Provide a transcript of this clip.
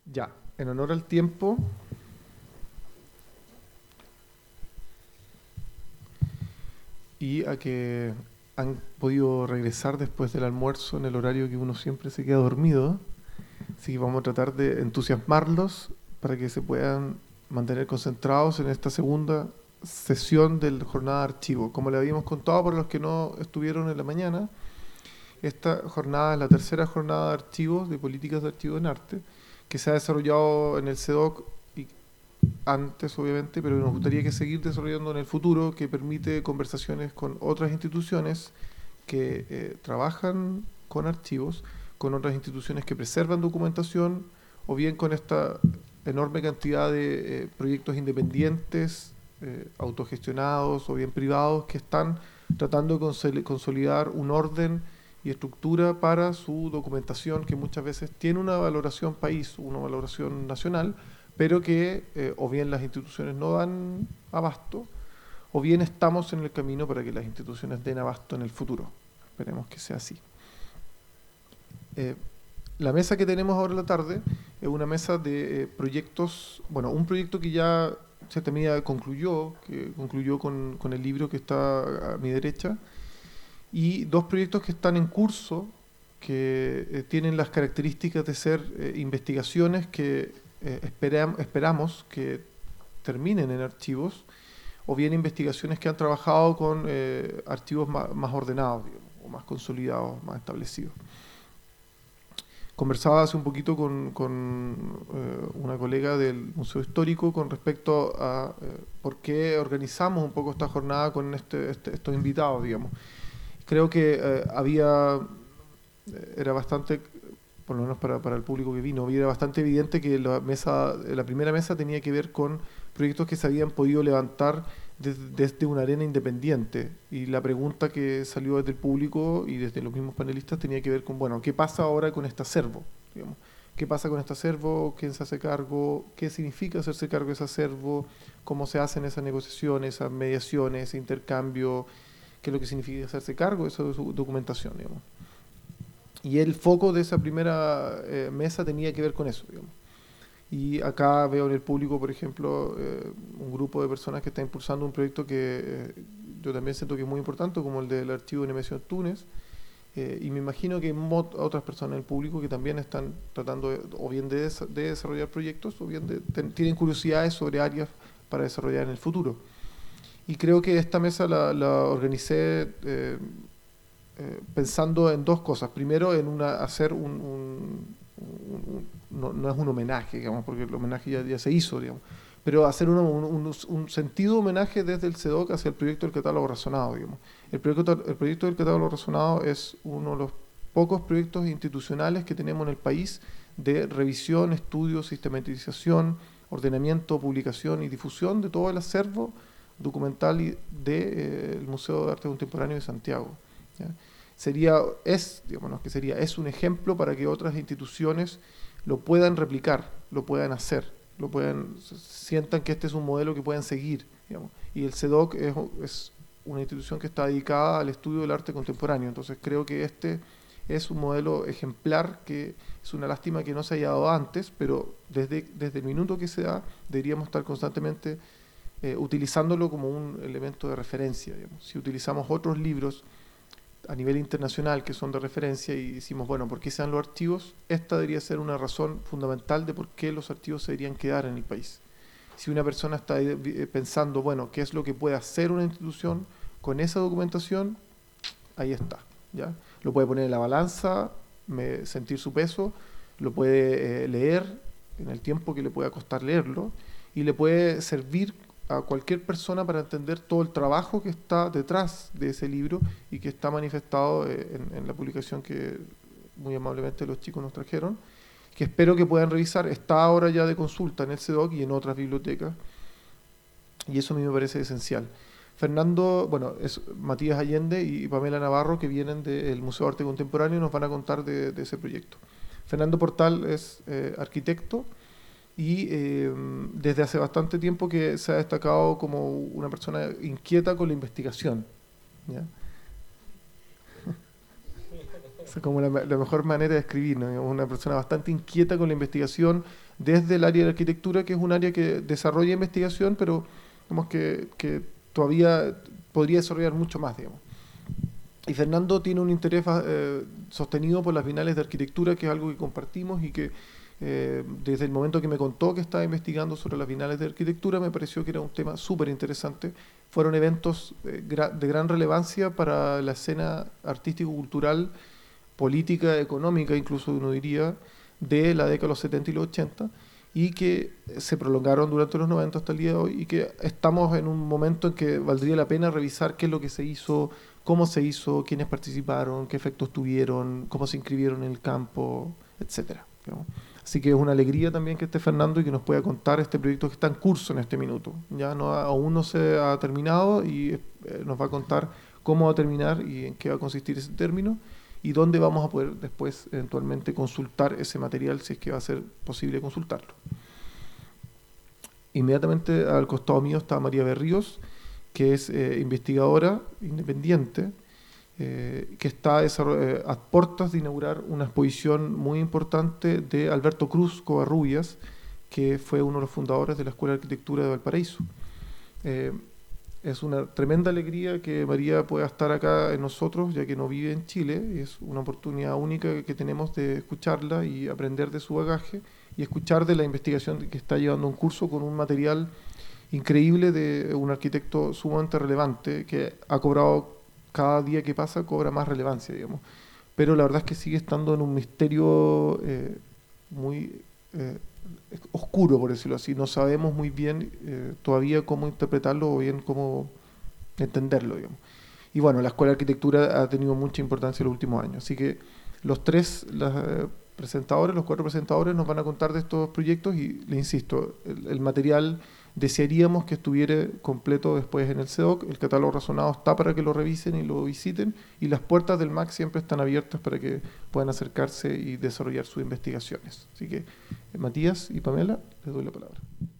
Ya, en honor al tiempo y a que han podido regresar después del almuerzo en el horario que uno siempre se queda dormido, así que vamos a tratar de entusiasmarlos para que se puedan mantener concentrados en esta segunda sesión de la jornada de archivo. Como le habíamos contado para los que no estuvieron en la mañana, esta jornada es la tercera jornada de archivos, de políticas de archivo en arte, que se ha desarrollado en el CEDOC y antes, obviamente, pero nos gustaría que seguir desarrollando en el futuro, que permite conversaciones con otras instituciones que trabajan con archivos, con otras instituciones que preservan documentación, o bien con esta enorme cantidad de proyectos independientes, autogestionados o bien privados, que están tratando de consolidar un orden y estructura para su documentación, que muchas veces tiene una valoración país, una valoración nacional, pero que o bien las instituciones no dan abasto, o bien estamos en el camino para que las instituciones den abasto en el futuro. Esperemos que sea así. La mesa que tenemos ahora en la tarde es una mesa de proyectos, bueno, un proyecto que ya en cierta medida concluyó, que concluyó con el libro que está a mi derecha, y dos proyectos que están en curso, que tienen las características de ser investigaciones que esperamos que terminen en archivos, o bien investigaciones que han trabajado con archivos más ordenados, digamos, o más consolidados, más establecidos. Conversaba hace un poquito con una colega del Museo Histórico con respecto a por qué organizamos un poco esta jornada con estos invitados, digamos. Creo que era bastante, por lo menos para el público que vino, era bastante evidente que la primera mesa tenía que ver con proyectos que se habían podido levantar desde una arena independiente, y la pregunta que salió desde el público y desde los mismos panelistas tenía que ver con, bueno, ¿qué pasa ahora con este acervo? Digamos, ¿qué pasa con este acervo? ¿Quién se hace cargo? ¿Qué significa hacerse cargo de ese acervo? ¿Cómo se hacen esas negociaciones, esas mediaciones, ese intercambio? ¿Qué es lo que significa hacerse cargo de esa documentación, digamos? Y el foco de esa primera mesa tenía que ver con eso, digamos. Y acá veo en el público, por ejemplo, un grupo de personas que está impulsando un proyecto que yo también siento que es muy importante, como el del archivo de Nemesio Antunes, y me imagino que hay otras personas en el público que también están tratando o bien de desarrollar proyectos, o bien tienen curiosidades sobre áreas para desarrollar en el futuro. Y creo que esta mesa la organicé pensando en dos cosas. Primero, en hacer no es un homenaje, digamos, porque el homenaje ya se hizo, digamos, pero hacer un sentido homenaje desde el CEDOC hacia el proyecto del catálogo razonado, digamos. El proyecto del catálogo razonado es uno de los pocos proyectos institucionales que tenemos en el país de revisión, estudio, sistematización, ordenamiento, publicación y difusión de todo el acervo documental del Museo de Arte Contemporáneo de Santiago, ¿ya? Es un ejemplo para que otras instituciones lo puedan replicar, lo puedan hacer, sientan que este es un modelo que puedan seguir, digamos. Y el CEDOC es una institución que está dedicada al estudio del arte contemporáneo, entonces creo que este es un modelo ejemplar, que es una lástima que no se haya dado antes, pero desde el minuto que se da deberíamos estar constantemente utilizándolo como un elemento de referencia, digamos. Si utilizamos otros libros a nivel internacional que son de referencia y decimos, bueno, ¿por qué se dan los archivos? Esta debería ser una razón fundamental de por qué los archivos se deberían quedar en el país. Si una persona está pensando, bueno, ¿qué es lo que puede hacer una institución con esa documentación? Ahí está, ¿ya? Lo puede poner en la balanza, sentir su peso, lo puede leer en el tiempo que le pueda costar leerlo, y le puede servir a cualquier persona para entender todo el trabajo que está detrás de ese libro y que está manifestado en la publicación que muy amablemente los chicos nos trajeron, que espero que puedan revisar. Está ahora ya de consulta en el CEDOC y en otras bibliotecas, y eso a mí me parece esencial. Es Matías Allende y Pamela Navarro, que vienen del Museo de Arte Contemporáneo, y nos van a contar de ese proyecto. Fernando Portal es arquitecto, y desde hace bastante tiempo que se ha destacado como una persona inquieta con la investigación, ¿ya? Es como la mejor manera de escribir, ¿no? Una persona bastante inquieta con la investigación desde el área de arquitectura, que es un área que desarrolla investigación, pero digamos que todavía podría desarrollar mucho más, digamos. Y Fernando tiene un interés sostenido por las bienales de arquitectura, que es algo que compartimos y que desde el momento que me contó que estaba investigando sobre las bienales de arquitectura me pareció que era un tema súper interesante. Fueron eventos de gran relevancia para la escena artístico-cultural, política, económica, incluso uno diría, de la década de los 70 y los 80, y que se prolongaron durante los 90 hasta el día de hoy, y que estamos en un momento en que valdría la pena revisar qué es lo que se hizo, cómo se hizo, quiénes participaron, qué efectos tuvieron, cómo se inscribieron en el campo, etcétera, digamos. Así que es una alegría también que esté Fernando y que nos pueda contar este proyecto que está en curso en este minuto. Ya no, aún no se ha terminado y nos va a contar cómo va a terminar y en qué va a consistir ese término y dónde vamos a poder después eventualmente consultar ese material si es que va a ser posible consultarlo. Inmediatamente al costado mío está María Berríos, que es investigadora independiente, que está a puertas de inaugurar una exposición muy importante de Alberto Cruz Covarrubias, que fue uno de los fundadores de la Escuela de Arquitectura de Valparaíso. Es una tremenda alegría que María pueda estar acá en nosotros, ya que no vive en Chile, y es una oportunidad única que tenemos de escucharla y aprender de su bagaje y escuchar de la investigación que está llevando un curso con un material increíble de un arquitecto sumamente relevante que ha cobrado, cada día que pasa cobra más relevancia, digamos. Pero la verdad es que sigue estando en un misterio muy oscuro, por decirlo así. No sabemos muy bien todavía cómo interpretarlo o bien cómo entenderlo, digamos. Y bueno, la Escuela de Arquitectura ha tenido mucha importancia en los últimos años. Así que los cuatro presentadores nos van a contar de estos proyectos y, le insisto, el material desearíamos que estuviera completo después en el CEDOC. El catálogo razonado está para que lo revisen y lo visiten, y las puertas del MAC siempre están abiertas para que puedan acercarse y desarrollar sus investigaciones. Así que, Matías y Pamela, les doy la palabra.